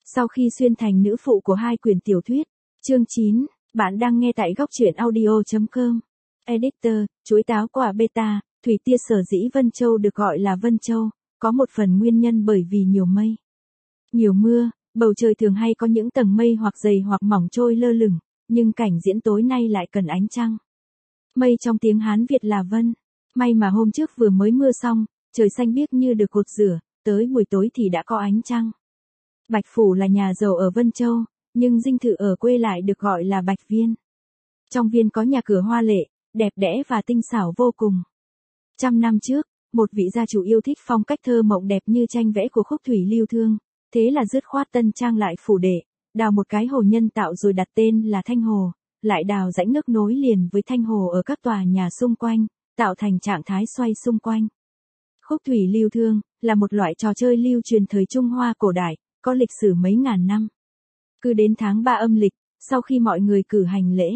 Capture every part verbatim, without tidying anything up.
Sau khi xuyên thành nữ phụ của hai quyển tiểu thuyết. Chương chín, bạn đang nghe tại góc truyện audio chấm com. Editor, chuối táo quả beta, thủy tia sở dĩ Vân Châu được gọi là Vân Châu, có một phần nguyên nhân bởi vì nhiều mây. Nhiều mưa, bầu trời thường hay có những tầng mây hoặc dày hoặc mỏng trôi lơ lửng, nhưng cảnh diễn tối nay lại cần ánh trăng. Mây trong tiếng Hán Việt là vân. May mà hôm trước vừa mới mưa xong, trời xanh biếc như được cột rửa, tới buổi tối thì đã có ánh trăng. Bạch Phủ là nhà giàu ở Vân Châu, nhưng dinh thự ở quê lại được gọi là Bạch Viên. Trong viên có nhà cửa hoa lệ, đẹp đẽ và tinh xảo vô cùng. Trăm năm trước, một vị gia chủ yêu thích phong cách thơ mộng đẹp như tranh vẽ của Khúc Thủy Lưu Thương, thế là dứt khoát tân trang lại phủ đệ, đào một cái hồ nhân tạo rồi đặt tên là Thanh Hồ, lại đào rãnh nước nối liền với Thanh Hồ ở các tòa nhà xung quanh, tạo thành trạng thái xoay xung quanh. Khúc Thủy Lưu Thương là một loại trò chơi lưu truyền thời Trung Hoa cổ đại, có lịch sử mấy ngàn năm. Cứ đến tháng ba âm lịch, sau khi mọi người cử hành lễ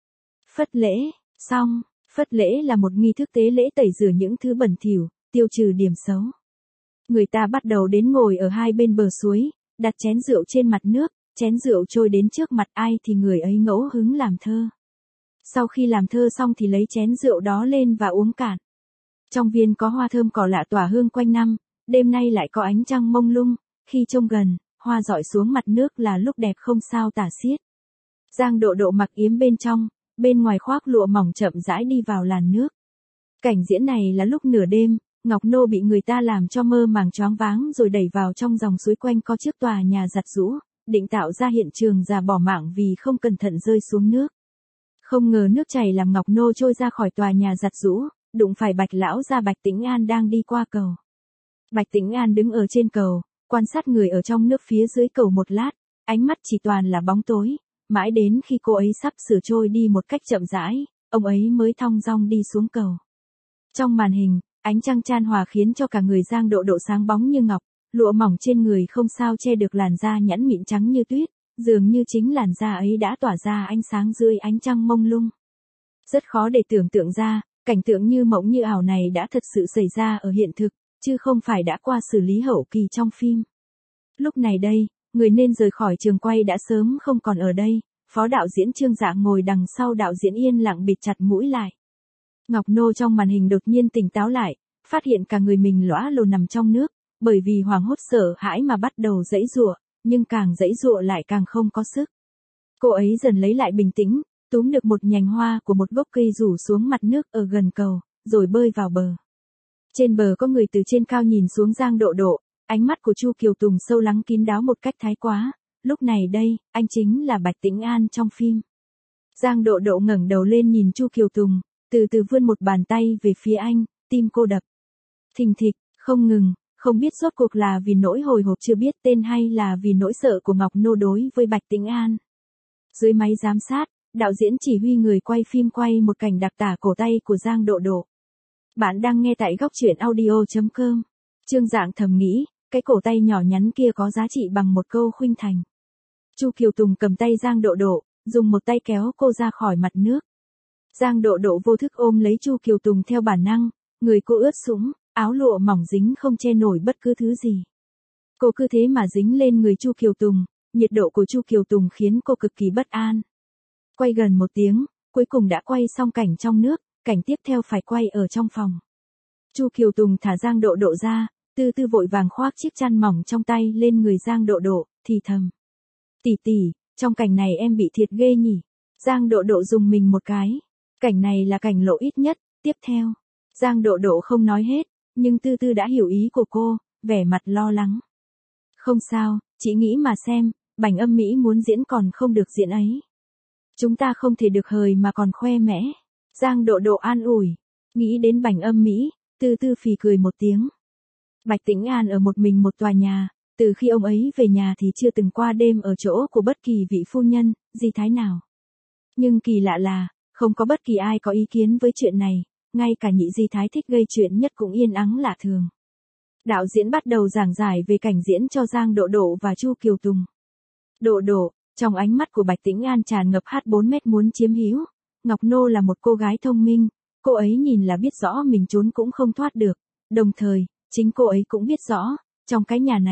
phất lễ xong, phất lễ là một nghi thức tế lễ tẩy rửa những thứ bẩn thỉu, tiêu trừ điểm xấu. Người ta bắt đầu đến ngồi ở hai bên bờ suối, đặt chén rượu trên mặt nước, chén rượu trôi đến trước mặt ai thì người ấy ngẫu hứng làm thơ. Sau khi làm thơ xong thì lấy chén rượu đó lên và uống cạn. Trong viên có hoa thơm cỏ lạ tỏa hương quanh năm, đêm nay lại có ánh trăng mông lung, khi trông gần, hoa rọi xuống mặt nước là lúc đẹp không sao tả xiết. Giang Độ Độ mặc yếm bên trong, bên ngoài khoác lụa mỏng chậm rãi đi vào làn nước. Cảnh diễn này là lúc nửa đêm, Ngọc Nô bị người ta làm cho mơ màng choáng váng rồi đẩy vào trong dòng suối quanh co chiếc tòa nhà giặt giũ, định tạo ra hiện trường già bỏ mạng vì không cẩn thận rơi xuống nước. Không ngờ nước chảy làm Ngọc Nô trôi ra khỏi tòa nhà giặt giũ, đụng phải Bạch lão gia Bạch Tĩnh An đang đi qua cầu. Bạch Tĩnh An đứng ở trên cầu, quan sát người ở trong nước phía dưới cầu một lát, ánh mắt chỉ toàn là bóng tối, mãi đến khi cô ấy sắp sửa trôi đi một cách chậm rãi, ông ấy mới thong dong đi xuống cầu. Trong màn hình, ánh trăng chan hòa khiến cho cả người Giang Độ Độ sáng bóng như ngọc, lụa mỏng trên người không sao che được làn da nhẵn mịn trắng như tuyết, dường như chính làn da ấy đã tỏa ra ánh sáng dưới ánh trăng mông lung. Rất khó để tưởng tượng ra, cảnh tượng như mộng như ảo này đã thật sự xảy ra ở hiện thực, chứ không phải đã qua xử lý hậu kỳ trong phim. Lúc này đây, người nên rời khỏi trường quay đã sớm không còn ở đây, phó đạo diễn Trương Dạ ngồi đằng sau đạo diễn yên lặng bịt chặt mũi lại. Ngọc Nô trong màn hình đột nhiên tỉnh táo lại, phát hiện cả người mình lõa lồ nằm trong nước, bởi vì hoảng hốt sợ hãi mà bắt đầu giãy giụa, nhưng càng giãy giụa lại càng không có sức. Cô ấy dần lấy lại bình tĩnh, túm được một nhành hoa của một gốc cây rủ xuống mặt nước ở gần cầu, rồi bơi vào bờ. Trên bờ có người từ trên cao nhìn xuống Giang Độ Độ, ánh mắt của Chu Kiều Tùng sâu lắng kín đáo một cách thái quá, lúc này đây, anh chính là Bạch Tĩnh An trong phim. Giang Độ Độ ngẩng đầu lên nhìn Chu Kiều Tùng, từ từ vươn một bàn tay về phía anh, tim cô đập thình thịch, không ngừng, không biết rốt cuộc là vì nỗi hồi hộp chưa biết tên hay là vì nỗi sợ của Ngọc Nô đối với Bạch Tĩnh An. Dưới máy giám sát, đạo diễn chỉ huy người quay phim quay một cảnh đặc tả cổ tay của Giang Độ Độ. Bạn đang nghe tại góc truyện audio chấm com. Trương Dạng thầm nghĩ, cái cổ tay nhỏ nhắn kia có giá trị bằng một câu khuynh thành. Chu Kiều Tùng cầm tay Giang Độ Độ, dùng một tay kéo cô ra khỏi mặt nước. Giang Độ Độ vô thức ôm lấy Chu Kiều Tùng theo bản năng, người cô ướt sũng, áo lụa mỏng dính không che nổi bất cứ thứ gì. Cô cứ thế mà dính lên người Chu Kiều Tùng, nhiệt độ của Chu Kiều Tùng khiến cô cực kỳ bất an. Quay gần một tiếng, cuối cùng đã quay xong cảnh trong nước, cảnh tiếp theo phải quay ở trong phòng. Chu Kiều Tùng thả Giang Độ Độ ra, từ từ vội vàng khoác chiếc chăn mỏng trong tay lên người Giang Độ Độ, thì thầm. Tỷ tỷ, trong cảnh này em bị thiệt ghê nhỉ. Giang Độ Độ dùng mình một cái. Cảnh này là cảnh lộ ít nhất, tiếp theo. Giang Độ Độ không nói hết, nhưng từ từ đã hiểu ý của cô, vẻ mặt lo lắng. Không sao, chị nghĩ mà xem, Bành Âm Mỹ muốn diễn còn không được diễn ấy. Chúng ta không thể được hời mà còn khoe mẽ. Giang Độ Độ an ủi. Nghĩ đến Bành Âm Mỹ, từ từ phì cười một tiếng. Bạch Tĩnh An ở một mình một tòa nhà, từ khi ông ấy về nhà thì chưa từng qua đêm ở chỗ của bất kỳ vị phu nhân, Di Thái nào. Nhưng kỳ lạ là, không có bất kỳ ai có ý kiến với chuyện này, ngay cả nhị Di Thái thích gây chuyện nhất cũng yên ắng lạ thường. Đạo diễn bắt đầu giảng giải về cảnh diễn cho Giang Độ Độ và Chu Kiều Tùng. Độ Độ, trong ánh mắt của Bạch Tĩnh An tràn ngập hát bốn mét muốn chiếm hữu. Ngọc Nô là một cô gái thông minh, cô ấy nhìn là biết rõ mình trốn cũng không thoát được, đồng thời, chính cô ấy cũng biết rõ, trong cái nhà này,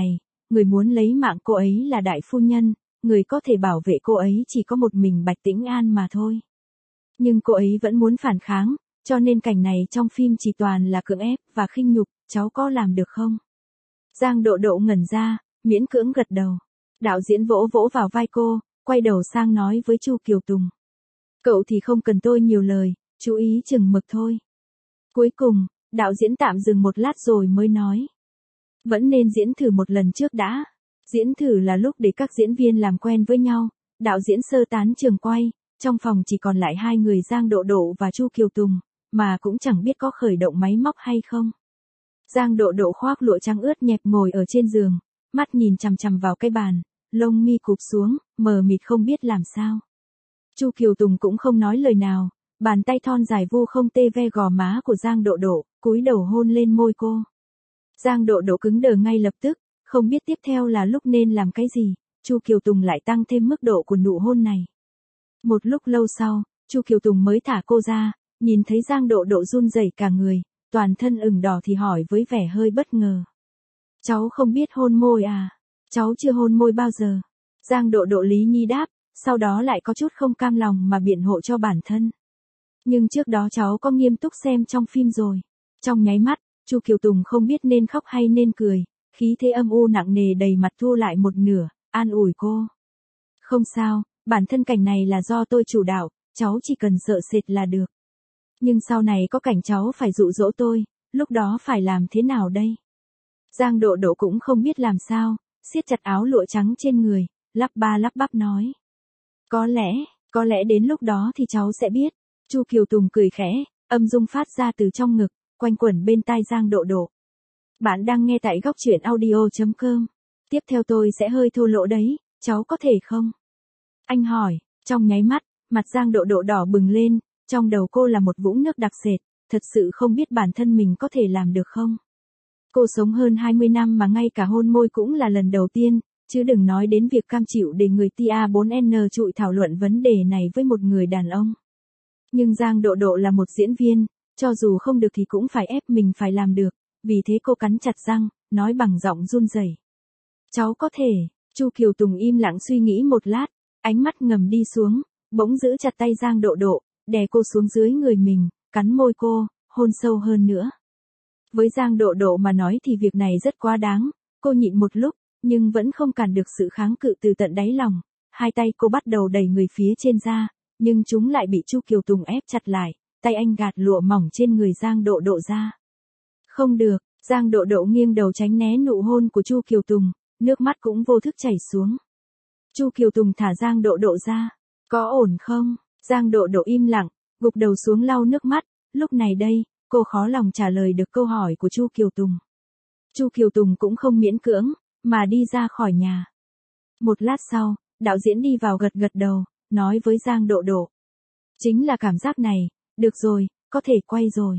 người muốn lấy mạng cô ấy là đại phu nhân, người có thể bảo vệ cô ấy chỉ có một mình Bạch Tĩnh An mà thôi. Nhưng cô ấy vẫn muốn phản kháng, cho nên cảnh này trong phim chỉ toàn là cưỡng ép và khinh nhục, cháu có làm được không? Giang Độ Độ ngẩn ra, miễn cưỡng gật đầu. Đạo diễn vỗ vỗ vào vai cô, quay đầu sang nói với Chu Kiều Tùng. Cậu thì không cần tôi nhiều lời, chú ý chừng mực thôi. Cuối cùng, đạo diễn tạm dừng một lát rồi mới nói. Vẫn nên diễn thử một lần trước đã. Diễn thử là lúc để các diễn viên làm quen với nhau, đạo diễn sơ tán trường quay, trong phòng chỉ còn lại hai người Giang Độ Độ và Chu Kiều Tùng, mà cũng chẳng biết có khởi động máy móc hay không. Giang Độ Độ khoác lụa trắng ướt nhẹp ngồi ở trên giường, mắt nhìn chằm chằm vào cái bàn, lông mi cụp xuống, mờ mịt không biết làm sao. Chu Kiều Tùng cũng không nói lời nào, bàn tay thon dài vu không tê ve gò má của Giang Độ Độ, cúi đầu hôn lên môi cô. Giang Độ Độ cứng đờ ngay lập tức, không biết tiếp theo là lúc nên làm cái gì, Chu Kiều Tùng lại tăng thêm mức độ của nụ hôn này. Một lúc lâu sau, Chu Kiều Tùng mới thả cô ra, nhìn thấy Giang Độ Độ run rẩy cả người, toàn thân ửng đỏ thì hỏi với vẻ hơi bất ngờ. Cháu không biết hôn môi à? Cháu chưa hôn môi bao giờ. Giang Độ Độ lý nhi đáp, sau đó lại có chút không cam lòng mà biện hộ cho bản thân. Nhưng trước đó cháu có nghiêm túc xem trong phim rồi. Trong nháy mắt, Chu Kiều Tùng không biết nên khóc hay nên cười, khí thế âm u nặng nề đầy mặt thu lại một nửa, an ủi cô. Không sao, bản thân cảnh này là do tôi chủ đạo, cháu chỉ cần sợ sệt là được. Nhưng sau này có cảnh cháu phải dụ dỗ tôi, lúc đó phải làm thế nào đây? Giang Độ Độ cũng không biết làm sao, siết chặt áo lụa trắng trên người, lắp ba lắp bắp nói. Có lẽ, có lẽ đến lúc đó thì cháu sẽ biết. Chu Kiều Tùng cười khẽ, âm dung phát ra từ trong ngực, quanh quẩn bên tai Giang Độ Độ. Bạn đang nghe tại góc truyện audio chấm com. Tiếp theo tôi sẽ hơi thô lỗ đấy, cháu có thể không? Anh hỏi, trong nháy mắt, mặt Giang Độ Độ đỏ bừng lên, trong đầu cô là một vũng nước đặc sệt, thật sự không biết bản thân mình có thể làm được không? Cô sống hơn hai mươi năm mà ngay cả hôn môi cũng là lần đầu tiên, chứ đừng nói đến việc cam chịu để người T A bốn N trụi thảo luận vấn đề này với một người đàn ông. Nhưng Giang Độ Độ là một diễn viên, cho dù không được thì cũng phải ép mình phải làm được, vì thế cô cắn chặt răng, nói bằng giọng run rẩy. Cháu có thể. Chu Kiều Tùng im lặng suy nghĩ một lát, ánh mắt ngầm đi xuống, bỗng giữ chặt tay Giang Độ Độ, đè cô xuống dưới người mình, cắn môi cô, hôn sâu hơn nữa. Với Giang Độ Độ mà nói thì việc này rất quá đáng, cô nhịn một lúc, nhưng vẫn không cản được sự kháng cự từ tận đáy lòng. Hai tay cô bắt đầu đẩy người phía trên ra, nhưng chúng lại bị Chu Kiều Tùng ép chặt lại, tay anh gạt lụa mỏng trên người Giang Độ Độ ra. Không được, Giang Độ Độ nghiêng đầu tránh né nụ hôn của Chu Kiều Tùng, nước mắt cũng vô thức chảy xuống. Chu Kiều Tùng thả Giang Độ Độ ra. Có ổn không? Giang Độ Độ im lặng, gục đầu xuống lau nước mắt, lúc này đây, cô khó lòng trả lời được câu hỏi của Chu Kiều Tùng. Chu Kiều Tùng cũng không miễn cưỡng, mà đi ra khỏi nhà. Một lát sau, đạo diễn đi vào gật gật đầu, nói với Giang Độ Độ. Chính là cảm giác này, được rồi, có thể quay rồi.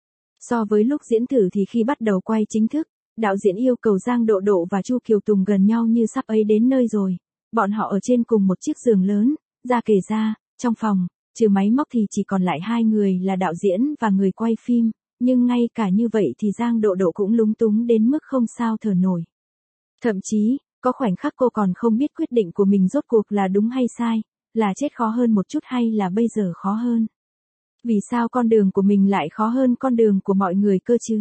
So với lúc diễn thử thì khi bắt đầu quay chính thức, đạo diễn yêu cầu Giang Độ Độ và Chu Kiều Tùng gần nhau như sắp ấy đến nơi rồi. Bọn họ ở trên cùng một chiếc giường lớn, ra kề ra, trong phòng, trừ máy móc thì chỉ còn lại hai người là đạo diễn và người quay phim, nhưng ngay cả như vậy thì Giang Độ Độ cũng lúng túng đến mức không sao thở nổi. Thậm chí, có khoảnh khắc cô còn không biết quyết định của mình rốt cuộc là đúng hay sai, là chết khó hơn một chút hay là bây giờ khó hơn. Vì sao con đường của mình lại khó hơn con đường của mọi người cơ chứ?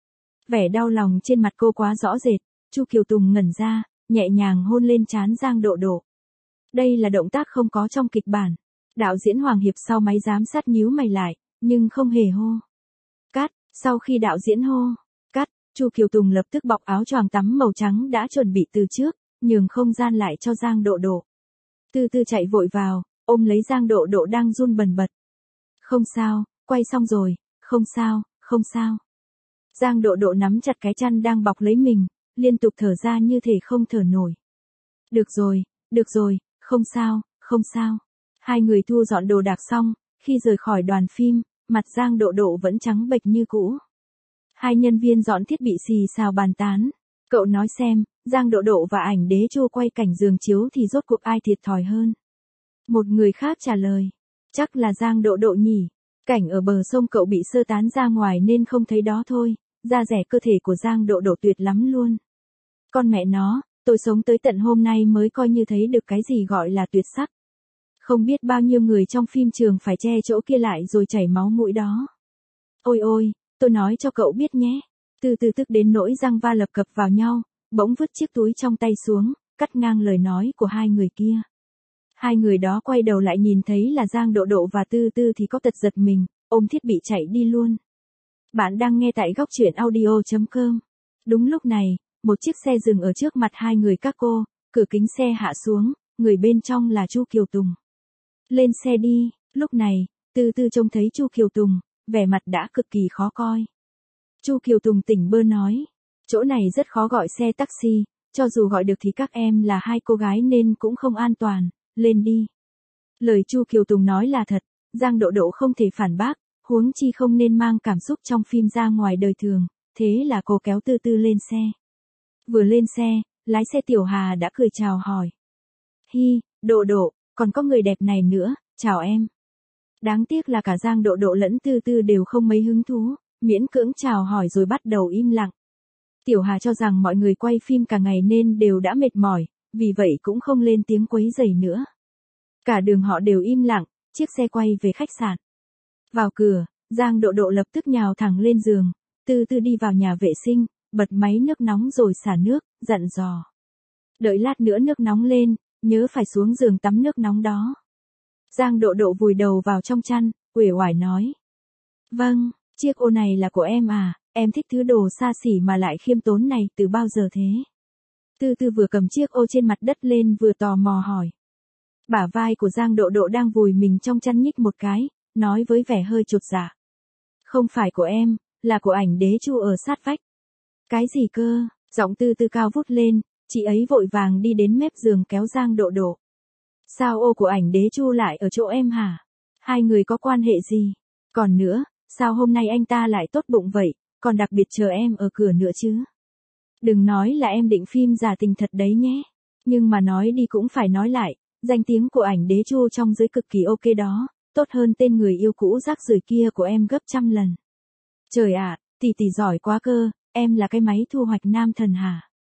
Vẻ đau lòng trên mặt cô quá rõ rệt, Chu Kiều Tùng ngẩn ra, nhẹ nhàng hôn lên trán Giang Độ Độ. Đây là động tác không có trong kịch bản. Đạo diễn Hoàng Hiệp sau máy giám sát nhíu mày lại, nhưng không hề hô. Cắt, sau khi đạo diễn hô, cắt, Chu Kiều Tùng lập tức bọc áo choàng tắm màu trắng đã chuẩn bị từ trước, nhường không gian lại cho Giang Độ Độ. Từ từ chạy vội vào, ôm lấy Giang Độ Độ đang run bần bật. Không sao, quay xong rồi, không sao, không sao. Giang Độ Độ nắm chặt cái chăn đang bọc lấy mình, liên tục thở ra như thể không thở nổi. Được rồi, được rồi, không sao, không sao. Hai người thu dọn đồ đạc xong, khi rời khỏi đoàn phim, mặt Giang Độ Độ vẫn trắng bệch như cũ. Hai nhân viên dọn thiết bị xì xào bàn tán. Cậu nói xem, Giang Độ Độ và ảnh đế Chu quay cảnh giường chiếu thì rốt cuộc ai thiệt thòi hơn? Một người khác trả lời. Chắc là Giang Độ Độ nhỉ. Cảnh ở bờ sông cậu bị sơ tán ra ngoài nên không thấy đó thôi. Da rẻ cơ thể của Giang Độ Độ tuyệt lắm luôn. Con mẹ nó, tôi sống tới tận hôm nay mới coi như thấy được cái gì gọi là tuyệt sắc. Không biết bao nhiêu người trong phim trường phải che chỗ kia lại rồi chảy máu mũi đó. Ôi ôi, tôi nói cho cậu biết nhé. Từ từ tức đến nỗi răng va lập cập vào nhau, bỗng vứt chiếc túi trong tay xuống, cắt ngang lời nói của hai người kia. Hai người đó quay đầu lại nhìn thấy là Giang Độ Độ và Tư Tư thì có tật giật mình, ôm thiết bị chạy đi luôn. Bạn đang nghe tại góc truyện audio chấm com. Đúng lúc này, một chiếc xe dừng ở trước mặt hai người các cô, cửa kính xe hạ xuống, người bên trong là Chu Kiều Tùng. Lên xe đi, lúc này, Tư Tư trông thấy Chu Kiều Tùng, vẻ mặt đã cực kỳ khó coi. Chu Kiều Tùng tỉnh bơ nói, chỗ này rất khó gọi xe taxi, cho dù gọi được thì các em là hai cô gái nên cũng không an toàn, lên đi. Lời Chu Kiều Tùng nói là thật, Giang Độ Độ không thể phản bác, huống chi không nên mang cảm xúc trong phim ra ngoài đời thường, thế là cô kéo Tư Tư lên xe. Vừa lên xe, lái xe Tiểu Hà đã cười chào hỏi. Hi, Độ Độ, còn có người đẹp này nữa, chào em. Đáng tiếc là cả Giang Độ Độ lẫn Tư Tư đều không mấy hứng thú, miễn cưỡng chào hỏi rồi bắt đầu im lặng. Tiểu Hà cho rằng mọi người quay phim cả ngày nên đều đã mệt mỏi, vì vậy cũng không lên tiếng quấy rầy nữa. Cả đường họ đều im lặng, chiếc xe quay về khách sạn. Vào cửa, Giang Độ Độ lập tức nhào thẳng lên giường, Tư Tư đi vào nhà vệ sinh, bật máy nước nóng rồi xả nước, dặn dò. Đợi lát nữa nước nóng lên, nhớ phải xuống giường tắm nước nóng đó. Giang Độ Độ vùi đầu vào trong chăn, uể oải nói. Vâng, chiếc ô này là của em à, em thích thứ đồ xa xỉ mà lại khiêm tốn này từ bao giờ thế? Tư Tư vừa cầm chiếc ô trên mặt đất lên vừa tò mò hỏi. Bả vai của Giang Độ Độ đang vùi mình trong chăn nhích một cái, nói với vẻ hơi chột dạ. Không phải của em, là của ảnh đế Chu ở sát vách. Cái gì cơ? Giọng Tư Tư cao vút lên, chị ấy vội vàng đi đến mép giường kéo Giang Độ Độ. Sao ô của ảnh đế Chu lại ở chỗ em hả? Hai người có quan hệ gì? Còn nữa, sao hôm nay anh ta lại tốt bụng vậy, còn đặc biệt chờ em ở cửa nữa chứ? Đừng nói là em định phim giả tình thật đấy nhé. Nhưng mà nói đi cũng phải nói lại, danh tiếng của ảnh đế Chu trong giới cực kỳ ok đó, tốt hơn tên người yêu cũ rác rưởi kia của em gấp trăm lần. Trời ạ, tỷ tỷ giỏi quá cơ, em là cái máy thu hoạch nam thần hả?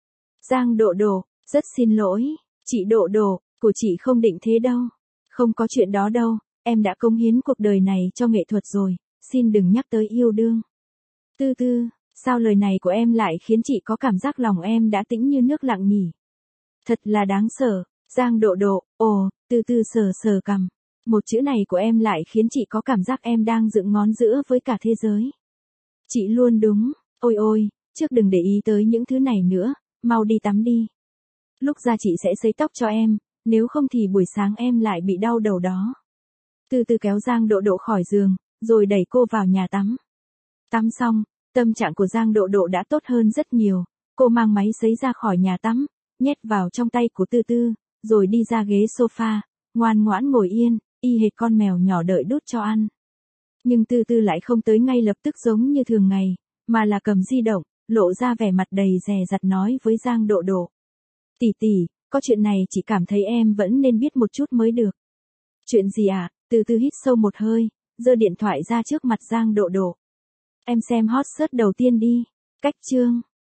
Giang Độ Độ, rất xin lỗi, chị Độ Độ, của chị không định thế đâu. Không có chuyện đó đâu, em đã cống hiến cuộc đời này cho nghệ thuật rồi, xin đừng nhắc tới yêu đương. Tư Tư, sao lời này của em lại khiến chị có cảm giác lòng em đã tĩnh như nước lặng nhỉ? Thật là đáng sợ, Giang Độ Độ, ồ, Tư Tư sờ sờ cằm. Một chữ này của em lại khiến chị có cảm giác em đang dựng ngón giữa với cả thế giới. Chị luôn đúng, ôi ôi, trước đừng để ý tới những thứ này nữa, mau đi tắm đi. Lúc ra chị sẽ sấy tóc cho em, nếu không thì buổi sáng em lại bị đau đầu đó. Từ từ kéo Giang Độ Độ khỏi giường, rồi đẩy cô vào nhà tắm. Tắm xong, tâm trạng của Giang Độ Độ đã tốt hơn rất nhiều, cô mang máy sấy ra khỏi nhà tắm, nhét vào trong tay của Tư Tư, rồi đi ra ghế sofa, ngoan ngoãn ngồi yên, y hệt con mèo nhỏ đợi đút cho ăn. Nhưng Tư Tư lại không tới ngay lập tức giống như thường ngày, mà là cầm di động, lộ ra vẻ mặt đầy dè dặt nói với Giang Độ Độ. Tỷ tỷ, có chuyện này chị cảm thấy em vẫn nên biết một chút mới được. Chuyện gì ạ? À? Tư Tư hít sâu một hơi, giơ điện thoại ra trước mặt Giang Độ Độ. Em xem hot search đầu tiên đi. Cách chương.